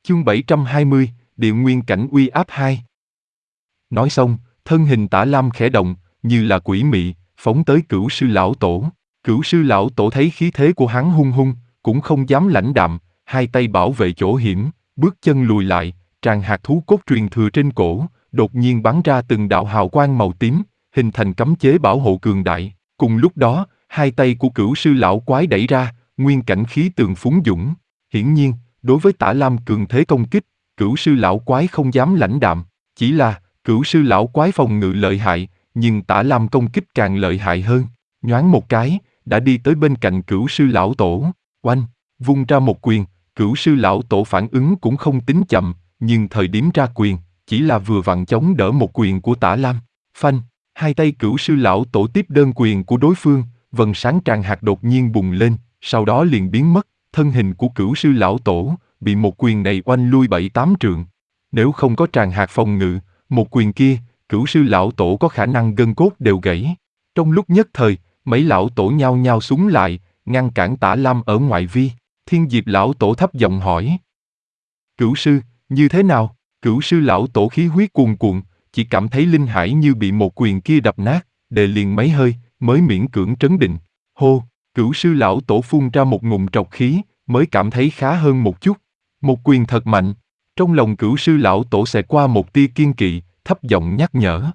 Chương 720, Địa Nguyên Cảnh Uy Áp 2. Nói xong, thân hình Tả Lam khẽ động, như là quỷ mị, phóng tới Cửu Sư Lão Tổ. Cửu Sư Lão Tổ thấy khí thế của hắn hung hung, cũng không dám lãnh đạm, hai tay bảo vệ chỗ hiểm, bước chân lùi lại, tràn hạt thú cốt truyền thừa trên cổ, đột nhiên bắn ra từng đạo hào quang màu tím, hình thành cấm chế bảo hộ cường đại. Cùng lúc đó, hai tay của Cửu Sư Lão Quái đẩy ra, nguyên cảnh khí tường phúng dũng. Hiển nhiên, đối với Tả Lam cường thế công kích, Cửu Sư Lão Quái không dám lãnh đạm, chỉ là Cửu Sư Lão Quái phòng ngự lợi hại, nhưng Tả Lam công kích càng lợi hại hơn. Nhoáng một cái, đã đi tới bên cạnh Cửu Sư Lão Tổ, oanh, vung ra một quyền. Cửu Sư Lão Tổ phản ứng cũng không tính chậm, nhưng thời điểm ra quyền, chỉ là vừa vặn chống đỡ một quyền của Tả Lam. Phanh, hai tay Cửu Sư Lão Tổ tiếp đơn quyền của đối phương, vầng sáng tràn hạt đột nhiên bùng lên, sau đó liền biến mất. Thân hình của Cửu Sư Lão Tổ bị một quyền này oanh lui 7-8 trượng. Nếu không có tràn hạt phòng ngự, một quyền kia, Cửu Sư Lão Tổ có khả năng gân cốt đều gãy. Trong lúc nhất thời, mấy lão tổ nhao nhao súng lại, ngăn cản Tả Lam ở ngoại vi. Thiên Diệp Lão Tổ thấp giọng hỏi: Cửu Sư, như thế nào? Cửu Sư Lão Tổ khí huyết cuồn cuộn, chỉ cảm thấy linh hải như bị một quyền kia đập nát, đề liền mấy hơi, mới miễn cưỡng trấn định. Hô! Cửu Sư Lão Tổ phun ra một ngụm trọc khí, mới cảm thấy khá hơn một chút. Một quyền thật mạnh. Trong lòng Cửu Sư Lão Tổ xẹt qua một tia kiên kỵ, thấp giọng nhắc nhở: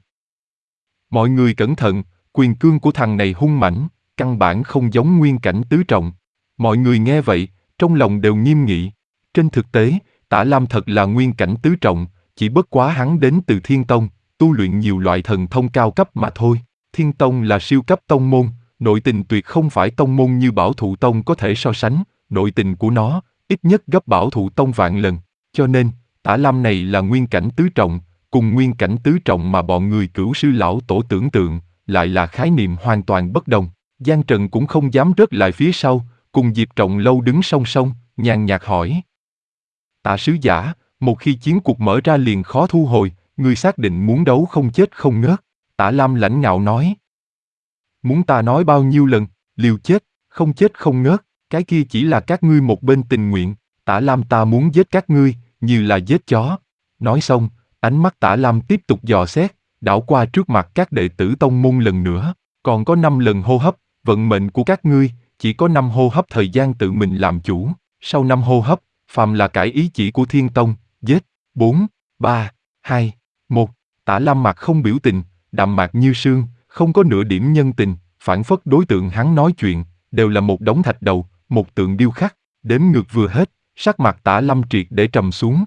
mọi người cẩn thận, quyền cương của thằng này hung mãnh, căn bản không giống nguyên cảnh tứ trọng. Mọi người nghe vậy, trong lòng đều nghiêm nghị. Trên thực tế, Tả Lam thật là nguyên cảnh tứ trọng, chỉ bất quá hắn đến từ Thiên Tông, tu luyện nhiều loại thần thông cao cấp mà thôi. Thiên Tông là siêu cấp tông môn, nội tình tuyệt không phải tông môn như Bảo Thụ Tông có thể so sánh, nội tình của nó ít nhất gấp Bảo Thụ Tông vạn lần. Cho nên, Tả Lam này là nguyên cảnh tứ trọng, cùng nguyên cảnh tứ trọng mà bọn người Cửu Sư Lão Tổ tưởng tượng, lại là khái niệm hoàn toàn bất đồng. Giang Trần cũng không dám rớt lại phía sau, cùng Diệp Trọng Lâu đứng song song, nhàn nhạt hỏi: Tạ sứ giả, một khi chiến cuộc mở ra liền khó thu hồi, ngươi xác định muốn đấu không chết không ngớt? Tả Lam lãnh ngạo nói: muốn ta nói bao nhiêu lần, liều chết không ngớt, cái kia chỉ là các ngươi một bên tình nguyện, Tả Lam ta muốn giết các ngươi, như là giết chó. Nói xong, ánh mắt Tả Lam tiếp tục dò xét, đảo qua trước mặt các đệ tử tông môn lần nữa, còn có 5 lần hô hấp, vận mệnh của các ngươi, chỉ có 5 hô hấp thời gian tự mình làm chủ, sau 5 hô hấp, phàm là cãi ý chỉ của Thiên Tông, giết. 4, 3, 2, 1, Tả Lam mặt không biểu tình, đạm mạc như sương, không có nửa điểm nhân tình, phảng phất đối tượng hắn nói chuyện, đều là một đống thạch đầu, một tượng điêu khắc. Đếm ngược vừa hết, sắc mặt Tả Lam triệt để trầm xuống.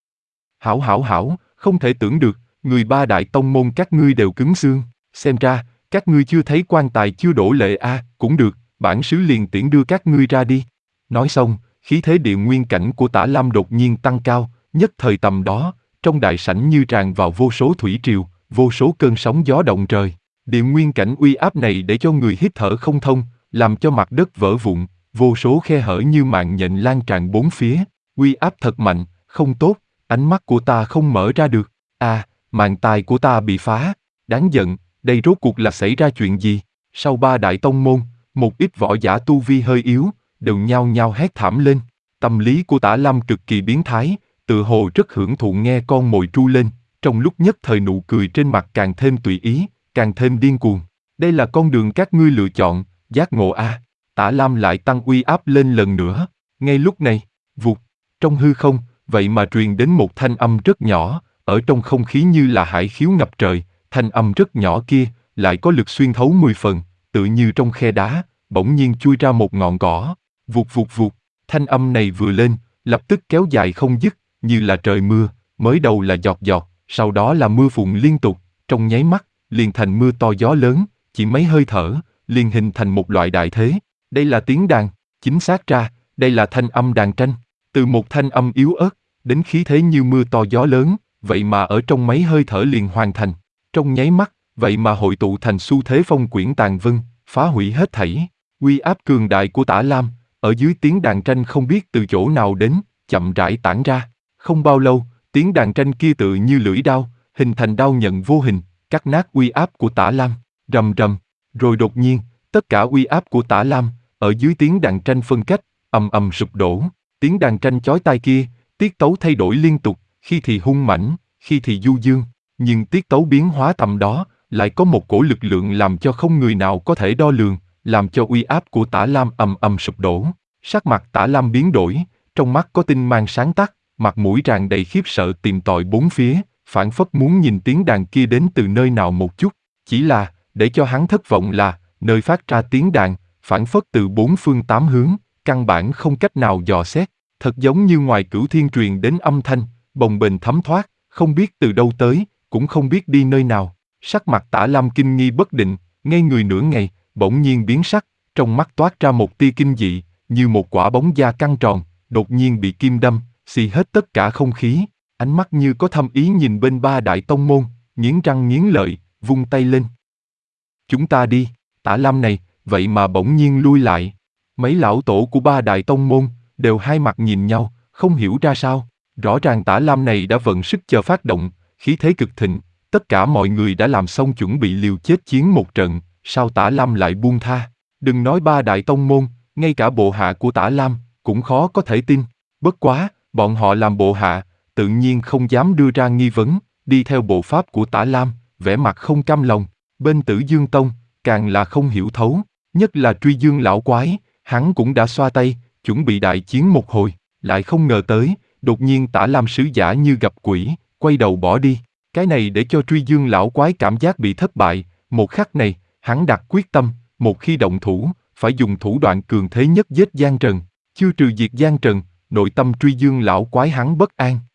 Hảo, không thể tưởng được, người ba đại tông môn các ngươi đều cứng xương, xem ra, các ngươi chưa thấy quan tài chưa đổ lệ a, cũng được, bản sứ liền tiễn đưa các ngươi ra đi. Nói xong, khí thế địa nguyên cảnh của Tả Lam đột nhiên tăng cao, nhất thời tầm đó, trong đại sảnh như tràn vào vô số thủy triều, vô số cơn sóng gió động trời. Địa nguyên cảnh uy áp này để cho người hít thở không thông, làm cho mặt đất vỡ vụn, vô số khe hở như mạng nhện lan tràn bốn phía. Uy áp thật mạnh, không tốt, ánh mắt của ta không mở ra được. Màn tai của ta bị phá. Đáng giận, đây rốt cuộc là xảy ra chuyện gì? Sau 3 đại tông môn, một ít võ giả tu vi hơi yếu, đều nhao nhao hét thảm lên. Tâm lý của Tả Lam cực kỳ biến thái, tự hồ rất hưởng thụ nghe con mồi tru lên, trong lúc nhất thời nụ cười trên mặt càng thêm tùy ý, càng thêm điên cuồng. Đây là con đường các ngươi lựa chọn, giác ngộ a. Tả Lam lại tăng uy áp lên lần nữa. Ngay lúc này, vụt, trong hư không, vậy mà truyền đến một thanh âm rất nhỏ, ở trong không khí như là hải khiếu ngập trời. Thanh âm rất nhỏ kia, lại có lực xuyên thấu 10 phần, tự như trong khe đá, bỗng nhiên chui ra một ngọn cỏ. Vụt, thanh âm này vừa lên, lập tức kéo dài không dứt, như là trời mưa, mới đầu là giọt giọt, sau đó là mưa phùn liên tục, trong nháy mắt, liền thành mưa to gió lớn, chỉ mấy hơi thở, liền hình thành một loại đại thế. Đây là tiếng đàn, chính xác ra, đây là thanh âm đàn tranh. Từ một thanh âm yếu ớt, đến khí thế như mưa to gió lớn, vậy mà ở trong mấy hơi thở liền hoàn thành. Trong nháy mắt, vậy mà hội tụ thành xu thế phong quyển tàn vân, phá hủy hết thảy. Uy áp cường đại của Tả Lam, ở dưới tiếng đàn tranh không biết từ chỗ nào đến, chậm rãi tản ra. Không bao lâu, tiếng đàn tranh kia tự như lưỡi đao, hình thành đao nhận vô hình, cắt nát uy áp của Tả Lam. Rầm rầm, rồi đột nhiên, tất cả uy áp của Tả Lam, ở dưới tiếng đàn tranh phân cách, ầm ầm sụp đổ. Tiếng đàn tranh chói tai kia, Tiết tấu thay đổi liên tục, khi thì hung mãnh, khi thì du dương, nhưng tiết tấu biến hóa tầm đó, lại có một cổ lực lượng làm cho không người nào có thể đo lường, làm cho uy áp của Tả Lam ầm ầm sụp đổ. Sắc mặt Tả Lam biến đổi, trong mắt có tinh mang sáng tắt, mặt mũi tràn đầy khiếp sợ tìm tòi bốn phía, phảng phất muốn nhìn tiếng đàn kia đến từ nơi nào một chút. Chỉ là, để cho hắn thất vọng là, nơi phát ra tiếng đàn, phảng phất từ bốn phương tám hướng, căn bản không cách nào dò xét, thật giống như ngoài cửu thiên truyền đến âm thanh, bồng bềnh thấm thoát, không biết từ đâu tới, cũng không biết đi nơi nào. Sắc mặt Tả Lam kinh nghi bất định, ngây người nửa ngày, bỗng nhiên biến sắc, trong mắt toát ra một tia kinh dị, như một quả bóng da căng tròn, đột nhiên bị kim đâm, xì hết tất cả không khí, ánh mắt như có thâm ý nhìn bên ba đại tông môn, nghiến răng nghiến lợi, vung tay lên. Chúng ta đi, Tả Lam này, vậy mà bỗng nhiên lui lại. Mấy lão tổ của ba đại tông môn, đều hai mặt nhìn nhau, không hiểu ra sao. Rõ ràng Tả Lam này đã vận sức chờ phát động, khí thế cực thịnh, tất cả mọi người đã làm xong chuẩn bị liều chết chiến một trận, sao Tả Lam lại buông tha? Đừng nói ba đại tông môn, ngay cả bộ hạ của Tả Lam, cũng khó có thể tin. Bất quá, bọn họ làm bộ hạ, tự nhiên không dám đưa ra nghi vấn, đi theo bộ pháp của Tả Lam, vẻ mặt không cam lòng. Bên Tử Dương Tông, càng là không hiểu thấu, nhất là Truy Dương lão quái, hắn cũng đã xoa tay, chuẩn bị đại chiến một hồi, lại không ngờ tới, đột nhiên Tả Lam sứ giả như gặp quỷ, quay đầu bỏ đi. Cái này để cho Truy Dương lão quái cảm giác bị thất bại, một khắc này, hắn đặt quyết tâm, một khi động thủ, phải dùng thủ đoạn cường thế nhất giết Giang Trần. Chưa trừ diệt Giang Trần, nội tâm Truy Dương lão quái hắn bất an.